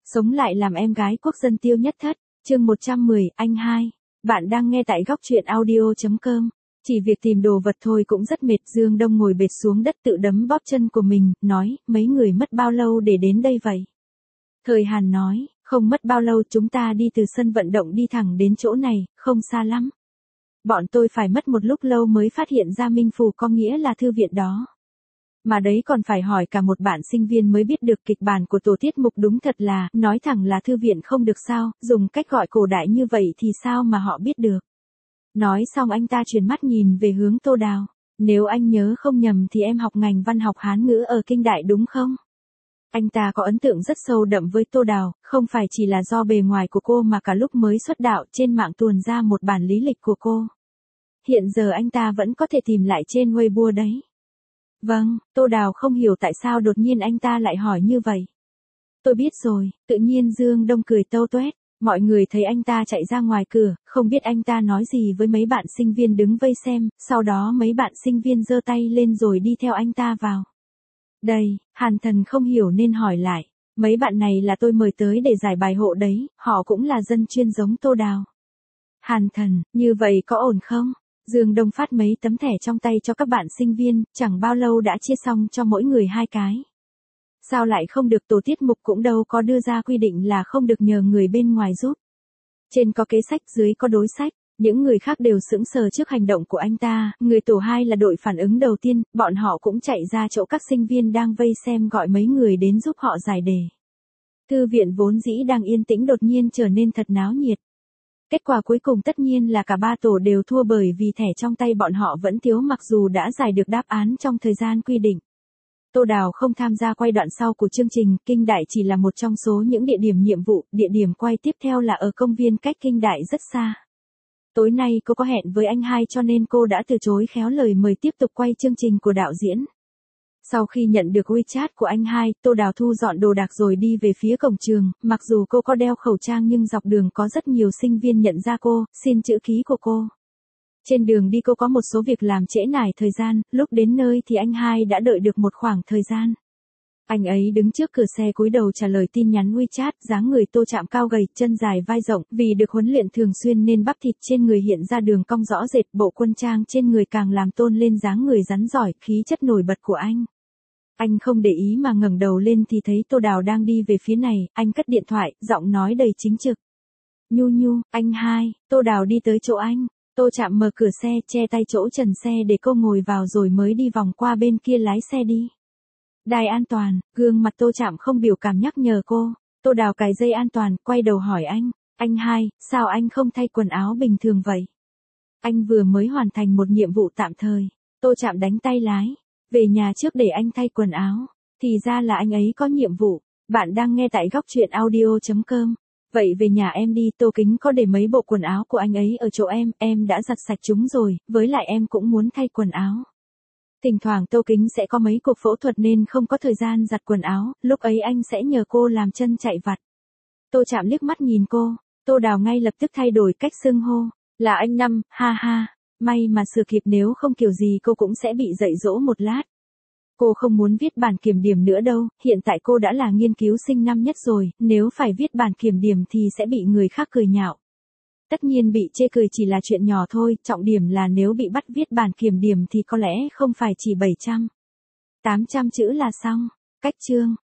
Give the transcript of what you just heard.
Sống lại làm em gái quốc dân Tiêu Nhất Thất, chương 110, anh hai. Bạn đang nghe tại góc truyện audio.com. Chỉ việc tìm đồ vật thôi cũng rất mệt. Dương Đông ngồi bệt xuống đất tự đấm bóp chân của mình, nói, mấy người mất bao lâu để đến đây vậy? Thời Hàn nói, không mất bao lâu, chúng ta đi từ sân vận động đi thẳng đến chỗ này, không xa lắm. Bọn tôi phải mất một lúc lâu mới phát hiện ra Minh Phủ có nghĩa là thư viện đó. Mà đấy còn phải hỏi cả một bạn sinh viên mới biết được kịch bản của tổ tiết mục, đúng thật là, nói thẳng là thư viện không được sao, dùng cách gọi cổ đại như vậy thì sao mà họ biết được. Nói xong anh ta chuyển mắt nhìn về hướng Tô Đào. Nếu anh nhớ không nhầm thì em học ngành văn học Hán ngữ ở Kinh Đại đúng không? Anh ta có ấn tượng rất sâu đậm với Tô Đào, không phải chỉ là do bề ngoài của cô mà cả lúc mới xuất đạo trên mạng tuồn ra một bản lý lịch của cô. Hiện giờ anh ta vẫn có thể tìm lại trên Weibo đấy. Vâng, Tô Đào không hiểu tại sao đột nhiên anh ta lại hỏi như vậy. Tôi biết rồi, tự nhiên Dương Đông cười tâu tuét. Mọi người thấy anh ta chạy ra ngoài cửa, không biết anh ta nói gì với mấy bạn sinh viên đứng vây xem, sau đó mấy bạn sinh viên giơ tay lên rồi đi theo anh ta vào. Đây, Hàn Thần không hiểu nên hỏi lại, mấy bạn này là tôi mời tới để giải bài hộ đấy, họ cũng là dân chuyên giống Tô Đào. Hàn Thần, như vậy có ổn không? Dương Đông phát mấy tấm thẻ trong tay cho các bạn sinh viên, chẳng bao lâu đã chia xong cho mỗi người 2 cái. Sao lại không được, tổ tiết mục cũng đâu có đưa ra quy định là không được nhờ người bên ngoài giúp. Trên có kế sách, dưới có đối sách, những người khác đều sững sờ trước hành động của anh ta, người tổ 2 là đội phản ứng đầu tiên, bọn họ cũng chạy ra chỗ các sinh viên đang vây xem gọi mấy người đến giúp họ giải đề. Thư viện vốn dĩ đang yên tĩnh đột nhiên trở nên thật náo nhiệt. Kết quả cuối cùng tất nhiên là cả 3 tổ đều thua bởi vì thẻ trong tay bọn họ vẫn thiếu mặc dù đã giải được đáp án trong thời gian quy định. Tô Đào không tham gia quay đoạn sau của chương trình, Kinh Đại chỉ là một trong số những địa điểm nhiệm vụ, địa điểm quay tiếp theo là ở công viên cách Kinh Đại rất xa. Tối nay cô có hẹn với anh hai cho nên cô đã từ chối khéo lời mời tiếp tục quay chương trình của đạo diễn. Sau khi nhận được WeChat của anh hai, Tô Đào thu dọn đồ đạc rồi đi về phía cổng trường, mặc dù cô có đeo khẩu trang nhưng dọc đường có rất nhiều sinh viên nhận ra cô, xin chữ ký của cô. Trên đường đi cô có một số việc làm trễ nải thời gian, lúc đến nơi thì anh hai đã đợi được một khoảng thời gian. Anh ấy đứng trước cửa xe cúi đầu trả lời tin nhắn WeChat, dáng người Tô Trạm cao gầy, chân dài vai rộng, vì được huấn luyện thường xuyên nên bắp thịt trên người hiện ra đường cong rõ rệt, bộ quân trang trên người càng làm tôn lên dáng người rắn giỏi, khí chất nổi bật của anh. Anh không để ý mà ngẩng đầu lên thì thấy Tô Đào đang đi về phía này, anh cất điện thoại, giọng nói đầy chính trực. Nhu nhu, anh hai. Tô Đào đi tới chỗ anh. Tô Trạm mở cửa xe, che tay chỗ trần xe để cô ngồi vào rồi mới đi vòng qua bên kia lái xe đi. Đai an toàn, gương mặt Tô Trạm không biểu cảm nhắc nhở cô. Tô Đào cài dây an toàn, quay đầu hỏi anh hai, sao anh không thay quần áo bình thường vậy? Anh vừa mới hoàn thành một nhiệm vụ tạm thời. Tô Trạm đánh tay lái. Về nhà trước để anh thay quần áo. Thì ra là anh ấy có nhiệm vụ. Bạn đang nghe tại góc truyện audio.com. Vậy về nhà em đi, Tô Kính có để mấy bộ quần áo của anh ấy ở chỗ em đã giặt sạch chúng rồi, với lại em cũng muốn thay quần áo. Thỉnh thoảng Tô Kính sẽ có mấy cuộc phẫu thuật nên không có thời gian giặt quần áo, lúc ấy anh sẽ nhờ cô làm chân chạy vặt. Tô Trạm liếc mắt nhìn cô, Tô Đào ngay lập tức thay đổi cách xưng hô, là anh Năm, ha ha, may mà sửa kịp nếu không kiểu gì cô cũng sẽ bị dạy dỗ một lát. Cô không muốn viết bản kiểm điểm nữa đâu, hiện tại cô đã là nghiên cứu sinh năm nhất rồi, nếu phải viết bản kiểm điểm thì sẽ bị người khác cười nhạo. Tất nhiên bị chê cười chỉ là chuyện nhỏ thôi, trọng điểm là nếu bị bắt viết bản kiểm điểm thì có lẽ không phải chỉ 700, 800 chữ là xong. Cách chương,